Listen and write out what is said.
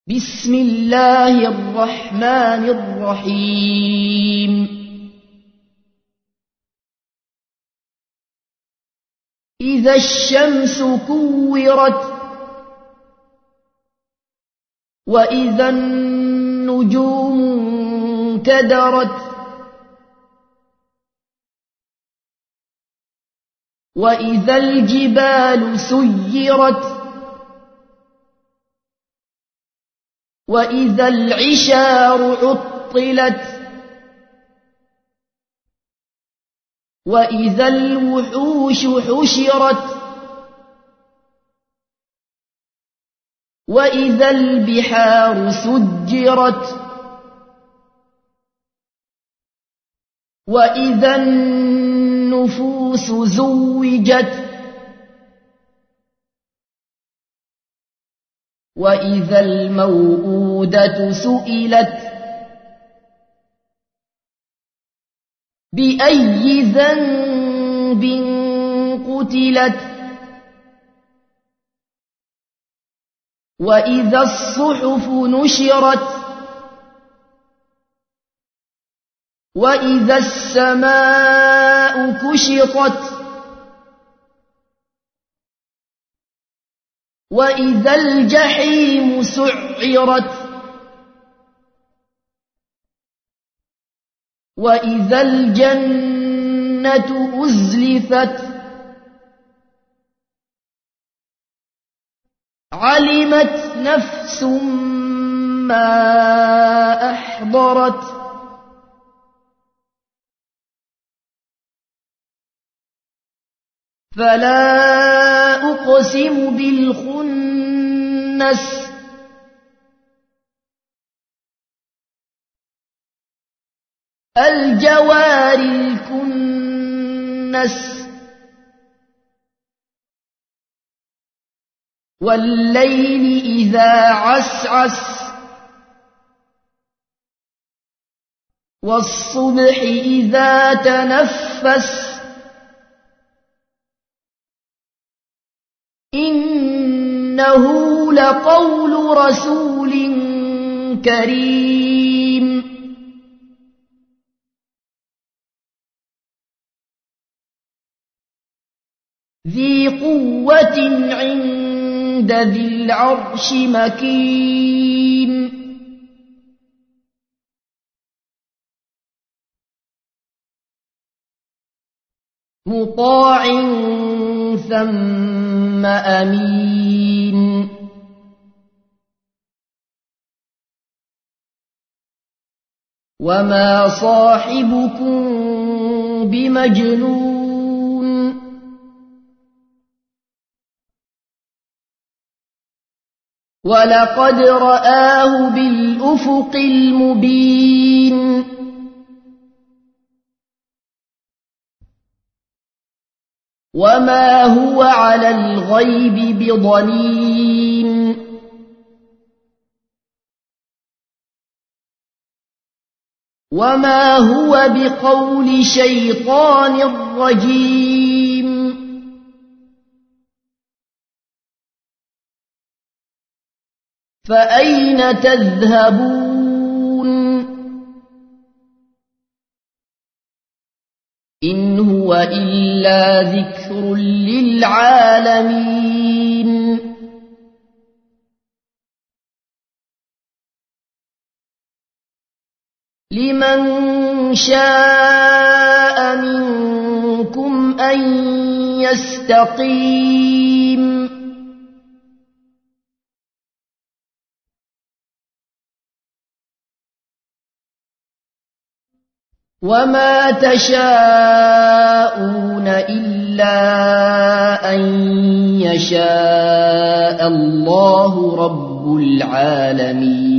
بسم الله الرحمن الرحيم إذا الشمس كورت وإذا النجوم انكدرت وإذا الجبال سيرت وإذا العشار عطلت وإذا الوحوش حشرت وإذا البحار سجرت وإذا النفوس زوجت وإذا الموءودة سئلت بأي ذنب قتلت وإذا الصحف نشرت وإذا السماء كشطت وإذا الجحيم سعرت وإذا الجنة أزلفت علمت نفس ما أحضرت فلا أقسم بالخنس الجوار الكنس والليل إذا عسعس والصبح إذا تنفس إنه لقول رسول كريم ذي قوة عند ذي العرش مكين مطاع ثم أمين وما صاحبكم بمجنون ولقد رآه بالأفق المبين وما هو على الغيب بضنين وما هو بقول شيطان رجيم فأين تذهبون إن هو إلا ذكر للعالمين لمن شاء منكم أن يستقيم وما تشاءون إلا أن يشاء الله رب العالمين